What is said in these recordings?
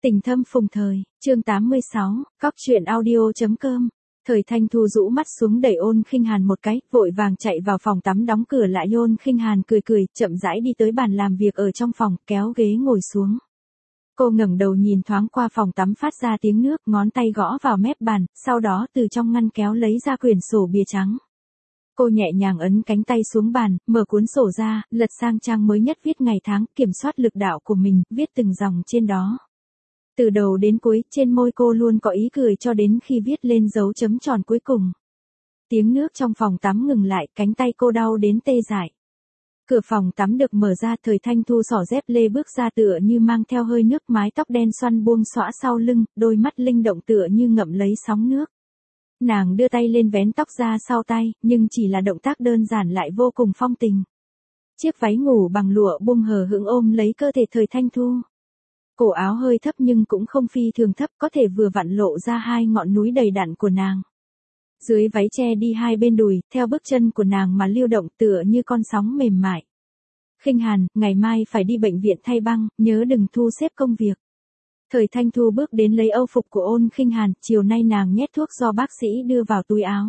Tình thâm phùng thời, chương 86, cóc truyện audio.com. Thời Thanh Thu rũ mắt xuống đẩy Ôn Khinh Hàn một cái, vội vàng chạy vào phòng tắm đóng cửa lại. Ôn Khinh Hàn cười cười, chậm rãi đi tới bàn làm việc ở trong phòng, kéo ghế ngồi xuống. Cô ngẩng đầu nhìn thoáng qua phòng tắm phát ra tiếng nước, ngón tay gõ vào mép bàn, sau đó từ trong ngăn kéo lấy ra quyển sổ bìa trắng. Cô nhẹ nhàng ấn cánh tay xuống bàn, mở cuốn sổ ra, lật sang trang mới nhất viết ngày tháng, kiểm soát lực đạo của mình, viết từng dòng trên đó. Từ đầu đến cuối, trên môi cô luôn có ý cười cho đến khi viết lên dấu chấm tròn cuối cùng. Tiếng nước trong phòng tắm ngừng lại, cánh tay cô đau đến tê dại. Cửa phòng tắm được mở ra, Thời Thanh Thu xỏ dép lê bước ra tựa như mang theo hơi nước, mái tóc đen xoăn buông xõa sau lưng, đôi mắt linh động tựa như ngậm lấy sóng nước. Nàng đưa tay lên vén tóc ra sau tay, nhưng chỉ là động tác đơn giản lại vô cùng phong tình. Chiếc váy ngủ bằng lụa buông hờ hững ôm lấy cơ thể Thời Thanh Thu. Cổ áo hơi thấp nhưng cũng không phi thường thấp, có thể vừa vặn lộ ra hai ngọn núi đầy đặn của nàng. Dưới váy che đi hai bên đùi, theo bước chân của nàng mà lưu động tựa như con sóng mềm mại. Khinh Hàn, ngày mai phải đi bệnh viện thay băng, nhớ đừng thu xếp công việc. Thời Thanh Thu bước đến lấy âu phục của Ôn Khinh Hàn, chiều nay nàng nhét thuốc do bác sĩ đưa vào túi áo.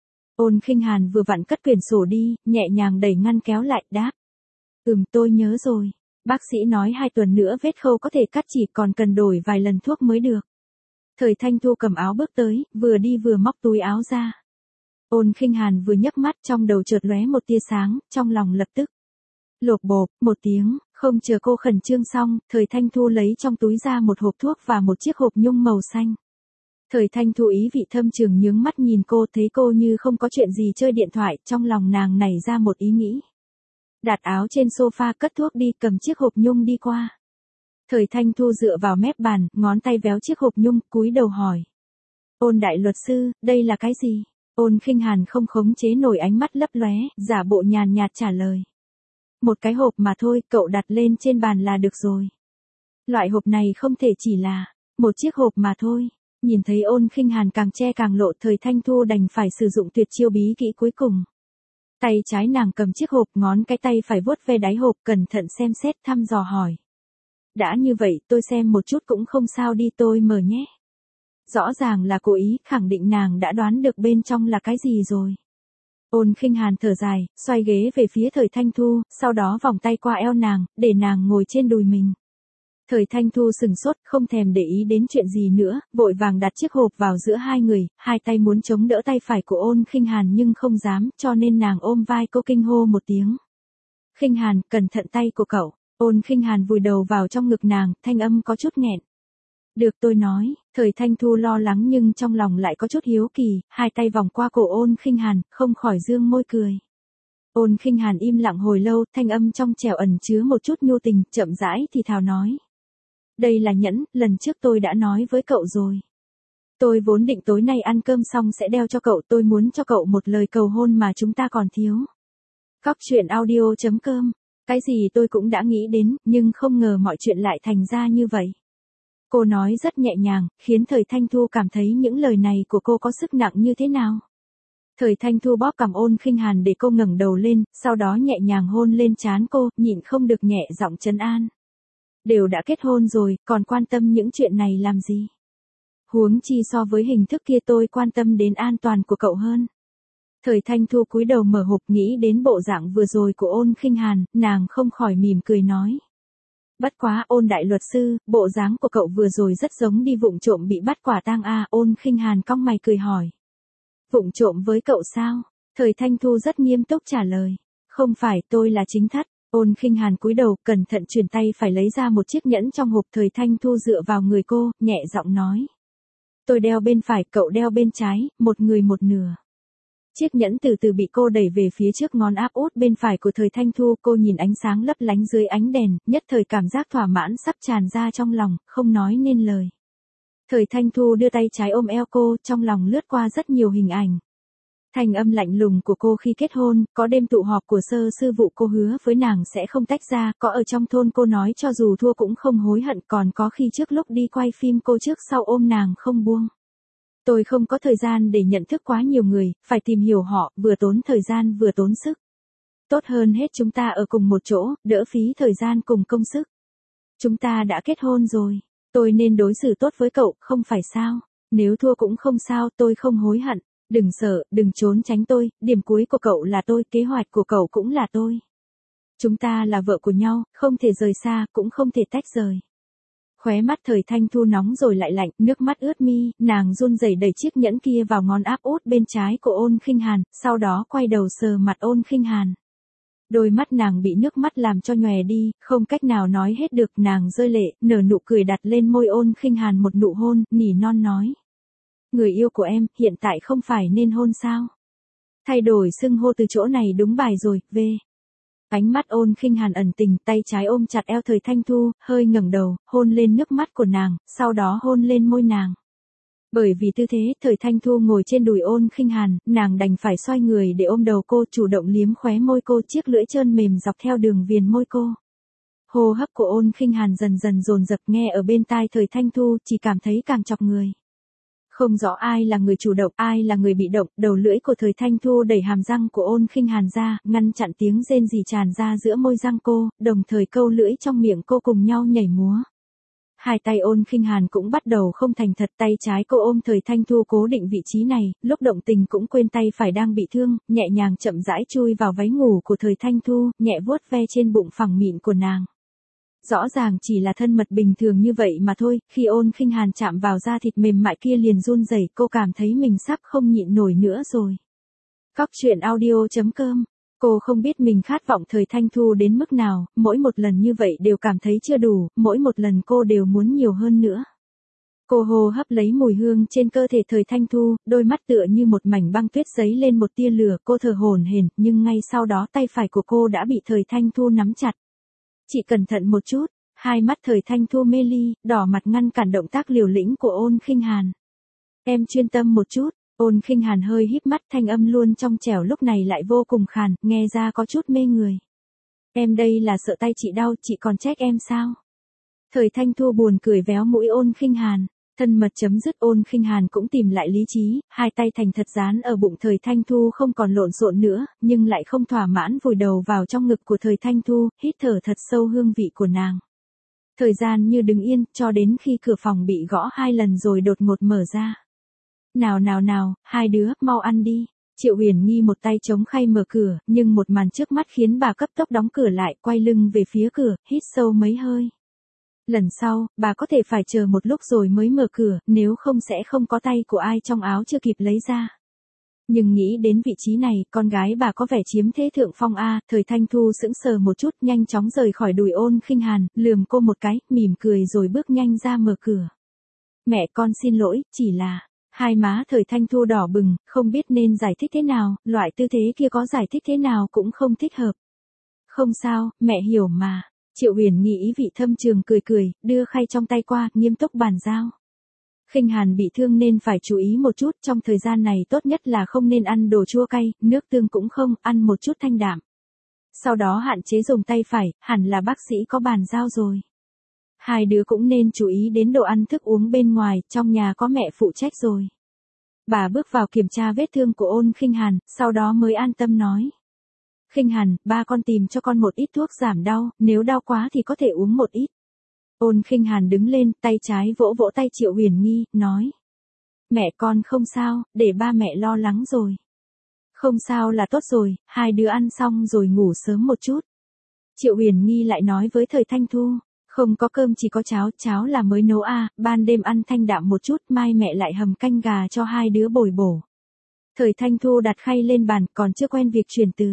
Ôn Khinh Hàn vừa vặn cất quyển sổ đi, nhẹ nhàng đẩy ngăn kéo lại, đáp. Tôi nhớ rồi. Bác sĩ nói 2 tuần nữa vết khâu có thể cắt, chỉ còn cần đổi vài lần thuốc mới được. Thời Thanh Thu cầm áo bước tới, vừa đi vừa móc túi áo ra. Ôn Khinh Hàn vừa nhấc mắt, trong đầu chợt lóe một tia sáng, trong lòng lập tức lộp bộp một tiếng, không chờ cô khẩn trương xong, Thời Thanh Thu lấy trong túi ra một hộp thuốc và một chiếc hộp nhung màu xanh. Thời Thanh Thu ý vị thâm trường nhướng mắt nhìn cô, thấy cô như không có chuyện gì chơi điện thoại, trong lòng nàng nảy ra một ý nghĩ. Đặt áo trên sofa, cất thuốc đi, cầm chiếc hộp nhung đi qua. Thời Thanh Thu dựa vào mép bàn, ngón tay véo chiếc hộp nhung, cúi đầu hỏi. Ôn đại luật sư, đây là cái gì? Ôn Khinh Hàn không khống chế nổi ánh mắt lấp lóe, giả bộ nhàn nhạt trả lời. Một cái hộp mà thôi, cậu đặt lên trên bàn là được rồi. Loại hộp này không thể chỉ là một chiếc hộp mà thôi. Nhìn thấy Ôn Khinh Hàn càng che càng lộ, Thời Thanh Thu đành phải sử dụng tuyệt chiêu bí kỹ cuối cùng. Tay trái nàng cầm chiếc hộp, ngón cái tay phải vuốt ve đáy hộp, cẩn thận xem xét, thăm dò hỏi. Đã như vậy, tôi xem một chút cũng không sao đi, tôi mở nhé. Rõ ràng là cố ý, khẳng định nàng đã đoán được bên trong là cái gì rồi. Ôn Khinh Hàn thở dài, xoay ghế về phía Thời Thanh Thu, sau đó vòng tay qua eo nàng, để nàng ngồi trên đùi mình. Thời Thanh Thu sừng sốt, không thèm để ý đến chuyện gì nữa, vội vàng đặt chiếc hộp vào giữa hai người, hai tay muốn chống đỡ tay phải của Ôn Khinh Hàn nhưng không dám, cho nên nàng ôm vai cô kinh hô một tiếng. Khinh Hàn, cẩn thận tay của cậu. Ôn Khinh Hàn vùi đầu vào trong ngực nàng, thanh âm có chút nghẹn. Được, tôi nói. Thời Thanh Thu lo lắng nhưng trong lòng lại có chút hiếu kỳ, hai tay vòng qua cổ Ôn Khinh Hàn, không khỏi dương môi cười. Ôn Khinh Hàn im lặng hồi lâu, thanh âm trong trẻo ẩn chứa một chút nhu tình, chậm rãi thì thào nói. Đây là nhẫn, lần trước tôi đã nói với cậu rồi. Tôi vốn định tối nay ăn cơm xong sẽ đeo cho cậu, tôi muốn cho cậu một lời cầu hôn mà chúng ta còn thiếu. Cóc truyện audio.com. Cái gì tôi cũng đã nghĩ đến, nhưng không ngờ mọi chuyện lại thành ra như vậy. Cô nói rất nhẹ nhàng, khiến Thời Thanh Thu cảm thấy những lời này của cô có sức nặng như thế nào. Thời Thanh Thu bóp cằm Ôn Khinh Hàn để cô ngẩng đầu lên, sau đó nhẹ nhàng hôn lên trán cô, nhịn không được nhẹ giọng trấn an. Đều đã kết hôn rồi, còn quan tâm những chuyện này làm gì? Huống chi so với hình thức kia, tôi quan tâm đến an toàn của cậu hơn. Thời Thanh Thu cúi đầu mở hộp, nghĩ đến bộ dạng vừa rồi của Ôn Khinh Hàn, nàng không khỏi mỉm cười nói. Bất quá, Ôn đại luật sư, bộ dáng của cậu vừa rồi rất giống đi vụng trộm bị bắt quả tang à. Ôn Khinh Hàn cong mày cười hỏi. Vụng trộm với cậu sao? Thời Thanh Thu rất nghiêm túc trả lời. Không phải, tôi là chính thất. Ôn Khinh Hàn cúi đầu, cẩn thận chuyển tay phải lấy ra một chiếc nhẫn trong hộp. Thời Thanh Thu dựa vào người cô, nhẹ giọng nói. Tôi đeo bên phải, cậu đeo bên trái, một người một nửa. Chiếc nhẫn từ từ bị cô đẩy về phía trước ngón áp út bên phải của Thời Thanh Thu, cô nhìn ánh sáng lấp lánh dưới ánh đèn, nhất thời cảm giác thỏa mãn sắp tràn ra trong lòng, không nói nên lời. Thời Thanh Thu đưa tay trái ôm eo cô, trong lòng lướt qua rất nhiều hình ảnh. Thanh âm lạnh lùng của cô khi kết hôn, có đêm tụ họp của sơ sư vụ cô hứa với nàng sẽ không tách ra, có ở trong thôn cô nói cho dù thua cũng không hối hận, còn có khi trước lúc đi quay phim cô trước sau ôm nàng không buông. Tôi không có thời gian để nhận thức quá nhiều người, phải tìm hiểu họ, vừa tốn thời gian vừa tốn sức. Tốt hơn hết chúng ta ở cùng một chỗ, đỡ phí thời gian cùng công sức. Chúng ta đã kết hôn rồi. Tôi nên đối xử tốt với cậu, không phải sao? Nếu thua cũng không sao, tôi không hối hận. Đừng sợ, đừng trốn tránh tôi, điểm cuối của cậu là tôi, kế hoạch của cậu cũng là tôi. Chúng ta là vợ của nhau, không thể rời xa, cũng không thể tách rời. Khóe mắt Thời Thanh Thu nóng rồi lại lạnh, nước mắt ướt mi, nàng run rẩy đẩy chiếc nhẫn kia vào ngón áp út bên trái của Ôn Khinh Hàn, sau đó quay đầu sờ mặt Ôn Khinh Hàn. Đôi mắt nàng bị nước mắt làm cho nhòe đi, không cách nào nói hết được, nàng rơi lệ, nở nụ cười đặt lên môi Ôn Khinh Hàn một nụ hôn, nỉ non nói. Người yêu của em, hiện tại không phải nên hôn sao? Thay đổi xưng hô từ chỗ này đúng bài rồi, về. Ánh mắt Ôn Khinh Hàn ẩn tình, tay trái ôm chặt eo Thời Thanh Thu, hơi ngẩng đầu, hôn lên nước mắt của nàng, sau đó hôn lên môi nàng. Bởi vì tư thế, Thời Thanh Thu ngồi trên đùi Ôn Khinh Hàn, nàng đành phải xoay người để ôm đầu cô, chủ động liếm khóe môi cô, chiếc lưỡi trơn mềm dọc theo đường viền môi cô. Hô hấp của Ôn Khinh Hàn dần dần dồn dập, nghe ở bên tai Thời Thanh Thu, chỉ cảm thấy càng chọc người. Không rõ ai là người chủ động, ai là người bị động, đầu lưỡi của Thời Thanh Thu đẩy hàm răng của Ôn Khinh Hàn ra, ngăn chặn tiếng rên rỉ tràn ra giữa môi răng cô, đồng thời câu lưỡi trong miệng cô cùng nhau nhảy múa. Hai tay Ôn Khinh Hàn cũng bắt đầu không thành thật, tay trái cô ôm Thời Thanh Thu cố định vị trí này, lúc động tình cũng quên tay phải đang bị thương, nhẹ nhàng chậm rãi chui vào váy ngủ của Thời Thanh Thu, nhẹ vuốt ve trên bụng phẳng mịn của nàng. Rõ ràng chỉ là thân mật bình thường như vậy mà thôi, khi Ôn Khinh Hàn chạm vào da thịt mềm mại kia liền run rẩy, cô cảm thấy mình sắp không nhịn nổi nữa rồi. Cóc truyện audio.com. Cô không biết mình khát vọng Thời Thanh Thu đến mức nào, mỗi một lần như vậy đều cảm thấy chưa đủ, mỗi một lần cô đều muốn nhiều hơn nữa. Cô hô hấp lấy mùi hương trên cơ thể Thời Thanh Thu, đôi mắt tựa như một mảnh băng tuyết giấy lên một tia lửa, cô thở hổn hển, nhưng ngay sau đó tay phải của cô đã bị Thời Thanh Thu nắm chặt. Chị cẩn thận một chút, hai mắt Thời Thanh Thu mê ly, đỏ mặt ngăn cản động tác liều lĩnh của Ôn Khinh Hàn. Em chuyên tâm một chút, Ôn Khinh Hàn hơi híp mắt, thanh âm luôn trong trẻo lúc này lại vô cùng khàn, nghe ra có chút mê người. Em đây là sợ tay chị đau, chị còn trách em sao? Thời Thanh Thu buồn cười véo mũi Ôn Khinh Hàn. Thân mật chấm dứt, Ôn Khinh Hàn cũng tìm lại lý trí, hai tay thành thật dán ở bụng Thời Thanh Thu, không còn lộn xộn nữa, nhưng lại không thỏa mãn, vùi đầu vào trong ngực của Thời Thanh Thu, hít thở thật sâu hương vị của nàng. Thời gian như đứng yên, cho đến khi cửa phòng bị gõ 2 lần rồi đột ngột mở ra. Nào, hai đứa, mau ăn đi. Triệu Huyền Nghi một tay chống khay mở cửa, nhưng một màn trước mắt khiến bà cấp tốc đóng cửa lại, quay lưng về phía cửa, hít sâu mấy hơi. Lần sau, bà có thể phải chờ một lúc rồi mới mở cửa, nếu không sẽ không có tay của ai trong áo chưa kịp lấy ra. Nhưng nghĩ đến vị trí này, con gái bà có vẻ chiếm thế thượng phong a. Thời Thanh Thu sững sờ một chút, nhanh chóng rời khỏi đùi Ôn Khinh Hàn, lườm cô một cái, mỉm cười rồi bước nhanh ra mở cửa. Mẹ con xin lỗi, chỉ là... Hai má Thời Thanh Thu đỏ bừng, không biết nên giải thích thế nào, loại tư thế kia có giải thích thế nào cũng không thích hợp. Không sao, mẹ hiểu mà. Triệu Huyền Nghi ý vị thâm trường cười, đưa khay trong tay qua, nghiêm túc bàn giao. Khinh Hàn bị thương nên phải chú ý một chút, trong thời gian này tốt nhất là không nên ăn đồ chua cay, nước tương cũng không, ăn một chút thanh đạm. Sau đó hạn chế dùng tay phải, hẳn là bác sĩ có bàn giao rồi. Hai đứa cũng nên chú ý đến đồ ăn thức uống bên ngoài, trong nhà có mẹ phụ trách rồi. Bà bước vào kiểm tra vết thương của Ôn Khinh Hàn, sau đó mới an tâm nói. Khinh Hàn, ba con tìm cho con một ít thuốc giảm đau, nếu đau quá thì có thể uống một ít. Ôn Khinh Hàn đứng lên, tay trái vỗ vỗ tay Triệu Huyền Nghi, nói. Mẹ con không sao, để ba mẹ lo lắng rồi. Không sao là tốt rồi, hai đứa ăn xong rồi ngủ sớm một chút. Triệu Huyền Nghi lại nói với Thời Thanh Thu. Không có cơm chỉ có cháo là mới nấu ban đêm ăn thanh đạm một chút, mai mẹ lại hầm canh gà cho hai đứa bồi bổ. Thời Thanh Thu đặt khay lên bàn, còn chưa quen việc chuyển từ.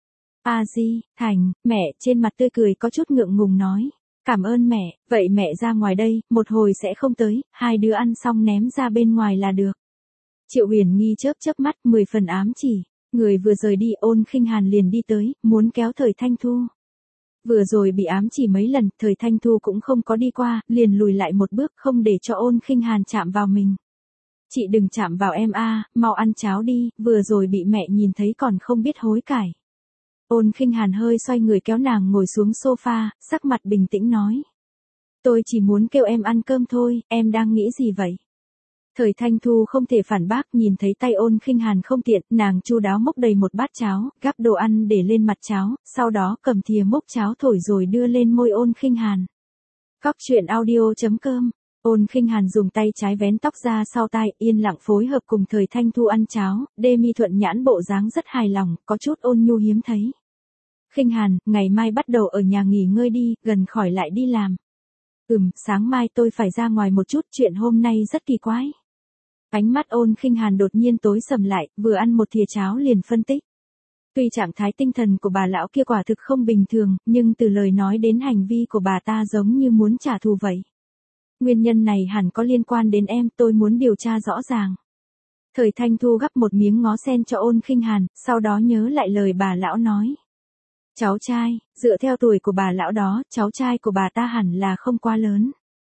Di, Thành, mẹ, trên mặt tươi cười có chút ngượng ngùng nói. Cảm ơn mẹ, vậy mẹ ra ngoài đây, một hồi sẽ không tới, hai đứa ăn xong ném ra bên ngoài là được. Triệu Huyền Nghi chớp mắt, 10 phần ám chỉ. Người vừa rời đi, Ôn Khinh Hàn liền đi tới, muốn kéo Thời Thanh Thu. Vừa rồi bị ám chỉ mấy lần, Thời Thanh Thu cũng không có đi qua, liền lùi lại một bước, không để cho Ôn Khinh Hàn chạm vào mình. Chị đừng chạm vào em mau ăn cháo đi, vừa rồi bị mẹ nhìn thấy còn không biết hối cải. Ôn Khinh Hàn hơi xoay người kéo nàng ngồi xuống sofa, sắc mặt bình tĩnh nói. Tôi chỉ muốn kêu em ăn cơm thôi, em đang nghĩ gì vậy? Thời Thanh Thu không thể phản bác, nhìn thấy tay Ôn Khinh Hàn không tiện, nàng chu đáo múc đầy một bát cháo, gắp đồ ăn để lên mặt cháo, sau đó cầm thìa múc cháo thổi rồi đưa lên môi Ôn Khinh Hàn. Cóc truyện audio.com Ôn Khinh Hàn dùng tay trái vén tóc ra sau tai, yên lặng phối hợp cùng Thời Thanh Thu ăn cháo, Demi thuận nhãn bộ dáng rất hài lòng, có chút ôn nhu hiếm thấy. Khinh Hàn, ngày mai bắt đầu ở nhà nghỉ ngơi đi, gần khỏi lại đi làm. Sáng mai tôi phải ra ngoài một chút, chuyện hôm nay rất kỳ quái. Ánh mắt Ôn Khinh Hàn đột nhiên tối sầm lại, vừa ăn một thìa cháo liền phân tích. Tuy trạng thái tinh thần của bà lão kia quả thực không bình thường, nhưng từ lời nói đến hành vi của bà ta giống như muốn trả thù vậy. Nguyên nhân này hẳn có liên quan đến em, tôi muốn điều tra rõ ràng. Thời Thanh Thu gắp một miếng ngó sen cho Ôn Khinh Hàn, sau đó nhớ lại lời bà lão nói. Cháu trai, dựa theo tuổi của bà lão đó, cháu trai của bà ta hẳn là không quá lớn.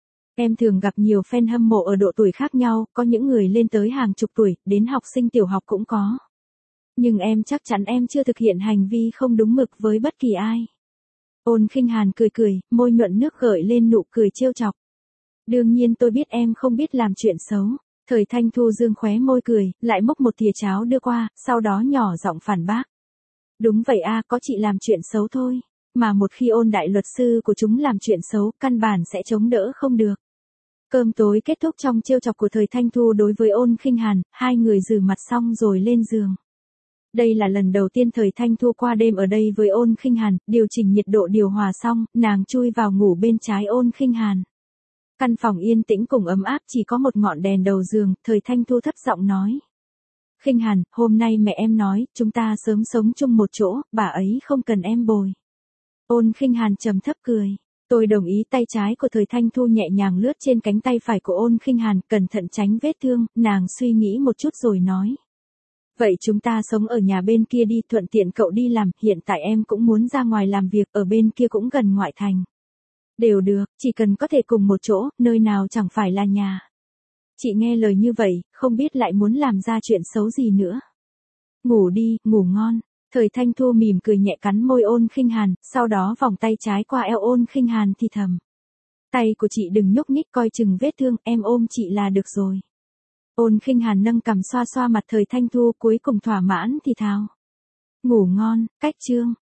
Em thường gặp nhiều fan hâm mộ ở độ tuổi khác nhau, có những người lên tới hàng chục tuổi, đến học sinh tiểu học cũng có. Nhưng em chắc chắn em chưa thực hiện hành vi không đúng mực với bất kỳ ai. Ôn Khinh Hàn cười cười, môi nhuận nước gợi lên nụ cười trêu chọc. Đương nhiên tôi biết em không biết làm chuyện xấu. Thời Thanh Thu dương khóe môi cười, lại múc một thìa cháo đưa qua, sau đó nhỏ giọng phản bác. Đúng vậy a, có chị làm chuyện xấu thôi. Mà một khi Ôn đại luật sư của chúng làm chuyện xấu, căn bản sẽ chống đỡ không được. Cơm tối kết thúc trong trêu chọc của Thời Thanh Thu đối với Ôn Khinh Hàn, hai người rửa mặt xong rồi lên giường. Đây là lần đầu tiên Thời Thanh Thu qua đêm ở đây với Ôn Khinh Hàn, điều chỉnh nhiệt độ điều hòa xong, nàng chui vào ngủ bên trái Ôn Khinh Hàn. Căn phòng yên tĩnh cùng ấm áp chỉ có một ngọn đèn đầu giường, Thời Thanh Thu thấp giọng nói. Khinh Hàn, hôm nay mẹ em nói, chúng ta sớm sống chung một chỗ, bà ấy không cần em bồi. Ôn Khinh Hàn trầm thấp cười. Tôi đồng ý. Tay trái của Thời Thanh Thu nhẹ nhàng lướt trên cánh tay phải của Ôn Khinh Hàn, cẩn thận tránh vết thương, nàng suy nghĩ một chút rồi nói. Vậy chúng ta sống ở nhà bên kia đi, thuận tiện cậu đi làm, hiện tại em cũng muốn ra ngoài làm việc, ở bên kia cũng gần ngoại thành. Đều được, chỉ cần có thể cùng một chỗ, nơi nào chẳng phải là nhà. Chị nghe lời như vậy, không biết lại muốn làm ra chuyện xấu gì nữa. Ngủ đi, ngủ ngon. Thời Thanh Thu mỉm cười nhẹ cắn môi Ôn Khinh Hàn, sau đó vòng tay trái qua eo Ôn Khinh Hàn thì thầm. Tay của chị đừng nhúc nhích, coi chừng vết thương, em ôm chị là được rồi. Ôn Khinh Hàn nâng cằm xoa xoa mặt Thời Thanh Thu, cuối cùng thỏa mãn thì thào. Ngủ ngon, cách chương.